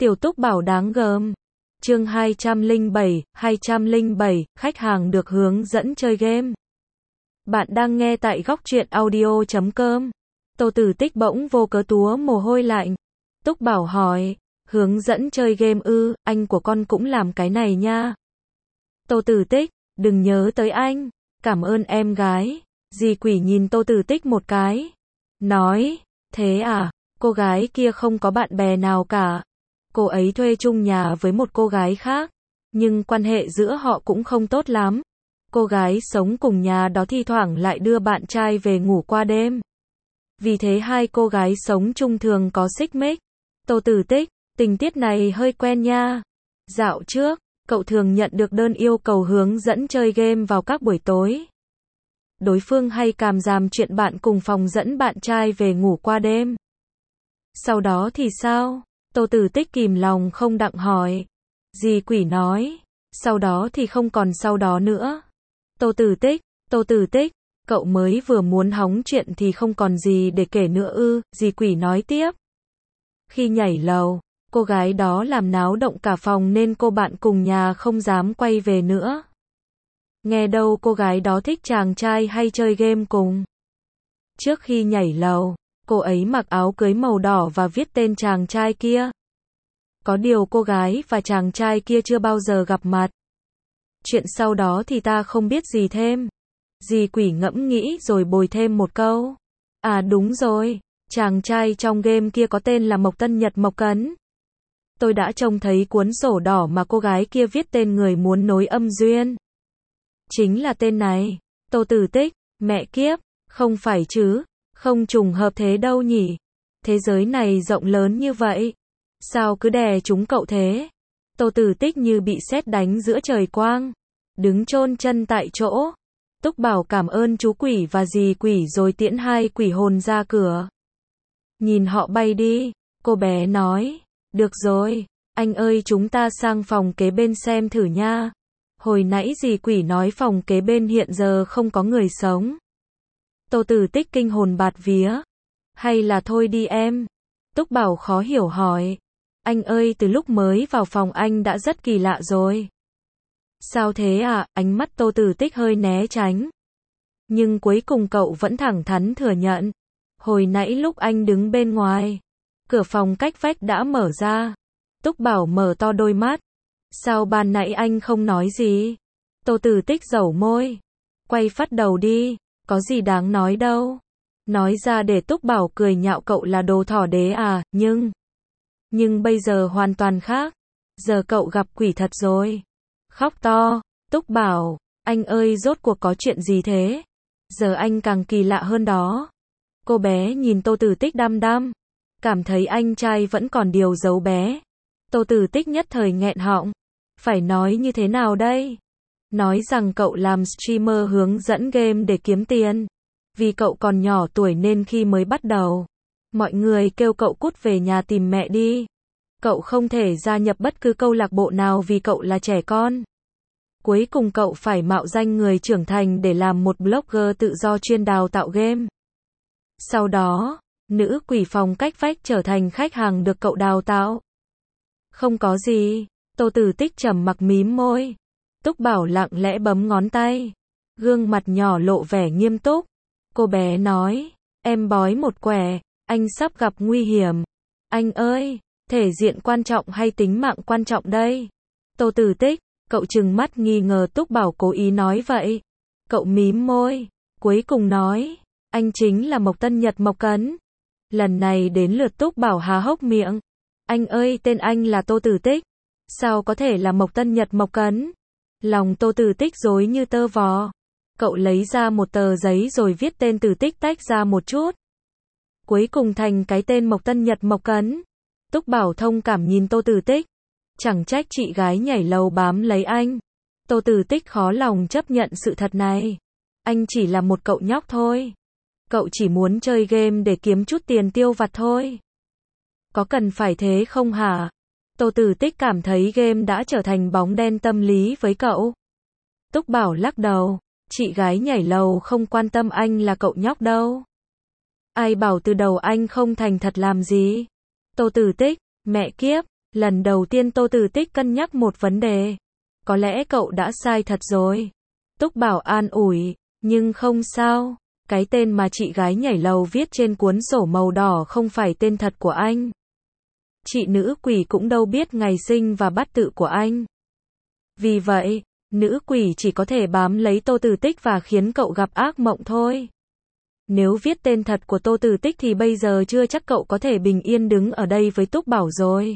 Tiểu Túc Bảo đáng gờm. Chương 207, khách hàng được hướng dẫn chơi game. Bạn đang nghe tại góc truyện audio.com. Tô Tử Tích bỗng vô cớ túa mồ hôi lạnh. Túc Bảo hỏi, hướng dẫn chơi game ư, anh của con cũng làm cái này nha. Tô Tử Tích, đừng nhớ tới anh, cảm ơn em gái. Dì Quỷ nhìn Tô Tử Tích một cái, nói, thế à, cô gái kia không có bạn bè nào cả. Cô ấy thuê chung nhà với một cô gái khác, nhưng quan hệ giữa họ cũng không tốt lắm. Cô gái sống cùng nhà đó thi thoảng lại đưa bạn trai về ngủ qua đêm. Vì thế hai cô gái sống chung thường có xích mích. Tô Tử Tích, tình tiết này hơi quen nha. Dạo trước, cậu thường nhận được đơn yêu cầu hướng dẫn chơi game vào các buổi tối. Đối phương hay càm ràm chuyện bạn cùng phòng dẫn bạn trai về ngủ qua đêm. Sau đó thì sao? Tô Tử Tích kìm lòng không đặng hỏi. Dì Quỷ nói, sau đó thì không còn sau đó nữa. Tô Tử Tích, cậu mới vừa muốn hóng chuyện thì không còn gì để kể nữa ư, dì Quỷ nói tiếp. Khi nhảy lầu, cô gái đó làm náo động cả phòng nên cô bạn cùng nhà không dám quay về nữa. Nghe đâu cô gái đó thích chàng trai hay chơi game cùng. Trước khi nhảy lầu, cô ấy mặc áo cưới màu đỏ và viết tên chàng trai kia. Có điều cô gái và chàng trai kia chưa bao giờ gặp mặt. Chuyện sau đó thì ta không biết gì thêm. Dì Quỷ ngẫm nghĩ rồi bồi thêm một câu. À đúng rồi, chàng trai trong game kia có tên là Mộc Tân Nhật Mộc Cấn. Tôi đã trông thấy cuốn sổ đỏ mà cô gái kia viết tên người muốn nối âm duyên. Chính là tên này. Tô Tử Tích, mẹ kiếp, không phải chứ, không trùng hợp thế đâu nhỉ. Thế giới này rộng lớn như vậy, sao cứ đè trúng cậu thế? Tô Tử Tích như bị sét đánh giữa trời quang, đứng chôn chân tại chỗ. Túc Bảo cảm ơn chú Quỷ và dì Quỷ rồi tiễn hai quỷ hồn ra cửa. Nhìn họ bay đi, cô bé nói, được rồi, anh ơi chúng ta sang phòng kế bên xem thử nha. Hồi nãy dì Quỷ nói phòng kế bên hiện giờ không có người sống. Tô Tử Tích kinh hồn bạt vía. Hay là thôi đi em? Túc Bảo khó hiểu hỏi. Anh ơi từ lúc mới vào phòng anh đã rất kỳ lạ rồi. Sao thế à? Ánh mắt Tô Tử Tích hơi né tránh. Nhưng cuối cùng cậu vẫn thẳng thắn thừa nhận. Hồi nãy lúc anh đứng bên ngoài, cửa phòng cách vách đã mở ra. Túc Bảo mở to đôi mắt. Sao ban nãy anh không nói gì? Tô Tử Tích dẩu môi. Quay phát đầu đi, có gì đáng nói đâu. Nói ra để Túc Bảo cười nhạo cậu là đồ thỏ đế à, nhưng bây giờ hoàn toàn khác. Giờ cậu gặp quỷ thật rồi. Khóc to, Túc Bảo, anh ơi rốt cuộc có chuyện gì thế? Giờ anh càng kỳ lạ hơn đó. Cô bé nhìn Tô Tử Tích đăm đăm, cảm thấy anh trai vẫn còn điều giấu bé. Tô Tử Tích nhất thời nghẹn họng. Phải nói như thế nào đây? Nói rằng cậu làm streamer hướng dẫn game để kiếm tiền. Vì cậu còn nhỏ tuổi nên khi mới bắt đầu, mọi người kêu cậu cút về nhà tìm mẹ đi. Cậu không thể gia nhập bất cứ câu lạc bộ nào vì cậu là trẻ con. Cuối cùng cậu phải mạo danh người trưởng thành để làm một blogger tự do chuyên đào tạo game. Sau đó, nữ quỷ phòng cách vách trở thành khách hàng được cậu đào tạo. Không có gì. Tô Tử Tích trầm mặc mím môi. Túc Bảo lặng lẽ bấm ngón tay. Gương mặt nhỏ lộ vẻ nghiêm túc. Cô bé nói, em bói một quẻ, anh sắp gặp nguy hiểm. Anh ơi, thể diện quan trọng hay tính mạng quan trọng đây? Tô Tử Tích, cậu trừng mắt nghi ngờ Túc Bảo cố ý nói vậy. Cậu mím môi, cuối cùng nói, anh chính là Mộc Tân Nhật Mộc Cấn. Lần này đến lượt Túc Bảo há hốc miệng. Anh ơi tên anh là Tô Tử Tích. Sao có thể là Mộc Tân Nhật Mộc Cấn? Lòng Tô Tử Tích rối như tơ vò. Cậu lấy ra một tờ giấy rồi viết tên Tử Tích tách ra một chút. Cuối cùng thành cái tên Mộc Tân Nhật Mộc Cấn. Túc Bảo thông cảm nhìn Tô Tử Tích. Chẳng trách chị gái nhảy lầu bám lấy anh. Tô Tử Tích khó lòng chấp nhận sự thật này. Anh chỉ là một cậu nhóc thôi. Cậu chỉ muốn chơi game để kiếm chút tiền tiêu vặt thôi. Có cần phải thế không hả? Tô Tử Tích cảm thấy game đã trở thành bóng đen tâm lý với cậu. Túc Bảo lắc đầu. Chị gái nhảy lầu không quan tâm anh là cậu nhóc đâu. Ai bảo từ đầu anh không thành thật làm gì? Tô Tử Tích, mẹ kiếp, Lần đầu tiên Tô Tử Tích cân nhắc một vấn đề. Có lẽ cậu đã sai thật rồi. Túc Bảo an ủi, nhưng không sao. Cái tên mà chị gái nhảy lầu viết trên cuốn sổ màu đỏ không phải tên thật của anh. Chị nữ quỷ cũng đâu biết ngày sinh và bát tự của anh. Vì vậy, nữ quỷ chỉ có thể bám lấy Tô Tử Tích và khiến cậu gặp ác mộng thôi. Nếu viết tên thật của Tô Tử Tích thì bây giờ chưa chắc cậu có thể bình yên đứng ở đây với Túc Bảo rồi.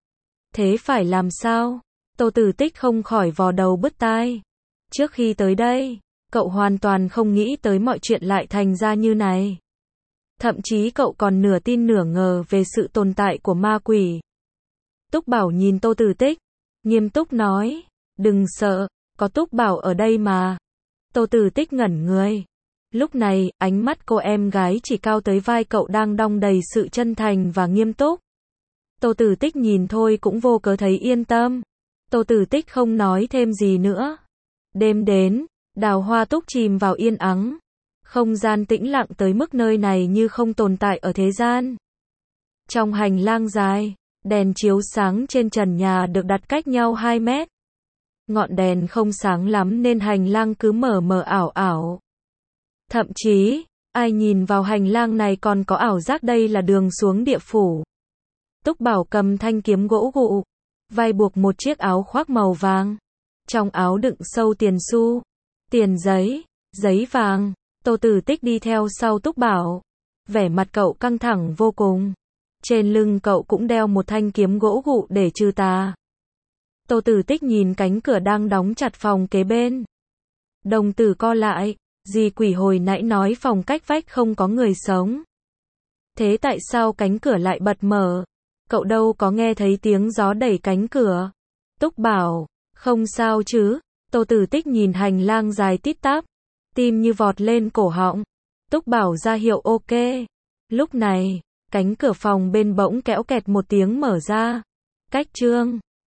Thế phải làm sao? Tô Tử Tích không khỏi vò đầu bứt tai. Trước khi tới đây, cậu hoàn toàn không nghĩ tới mọi chuyện lại thành ra như này. Thậm chí cậu còn nửa tin nửa ngờ về sự tồn tại của ma quỷ. Túc Bảo nhìn Tô Tử Tích, nghiêm túc nói, đừng sợ, có Túc Bảo ở đây mà. Tô Tử Tích ngẩn người. Lúc này, ánh mắt cô em gái chỉ cao tới vai cậu đang đong đầy sự chân thành và nghiêm túc. Tô Tử Tích nhìn thôi cũng vô cớ thấy yên tâm. Tô Tử Tích không nói thêm gì nữa. Đêm đến, đào hoa túc chìm vào yên ắng. Không gian tĩnh lặng tới mức nơi này như không tồn tại ở thế gian. Trong hành lang dài, đèn chiếu sáng trên trần nhà được đặt cách nhau 2 mét. Ngọn đèn không sáng lắm nên hành lang cứ mờ mờ ảo ảo. Thậm chí, ai nhìn vào hành lang này còn có ảo giác đây là đường xuống địa phủ. Túc Bảo cầm thanh kiếm gỗ gụ, vai buộc một chiếc áo khoác màu vàng. Trong áo đựng sâu tiền xu, tiền giấy, giấy vàng. Tô Tử Tích đi theo sau Túc Bảo. Vẻ mặt cậu căng thẳng vô cùng. Trên lưng cậu cũng đeo một thanh kiếm gỗ gụ để trừ tà. Tô Tử Tích nhìn cánh cửa đang đóng chặt phòng kế bên. Đồng tử co lại, dì quỷ hồi nãy nói phòng cách vách không có người sống. Thế tại sao cánh cửa lại bật mở? Cậu đâu có nghe thấy tiếng gió đẩy cánh cửa. Túc Bảo, không sao chứ? Tô Tử Tích nhìn hành lang dài tít tắp, tim như vọt lên cổ họng. Túc Bảo ra hiệu ok. Lúc này, cánh cửa phòng bên bỗng kéo kẹt một tiếng mở ra. Cách chương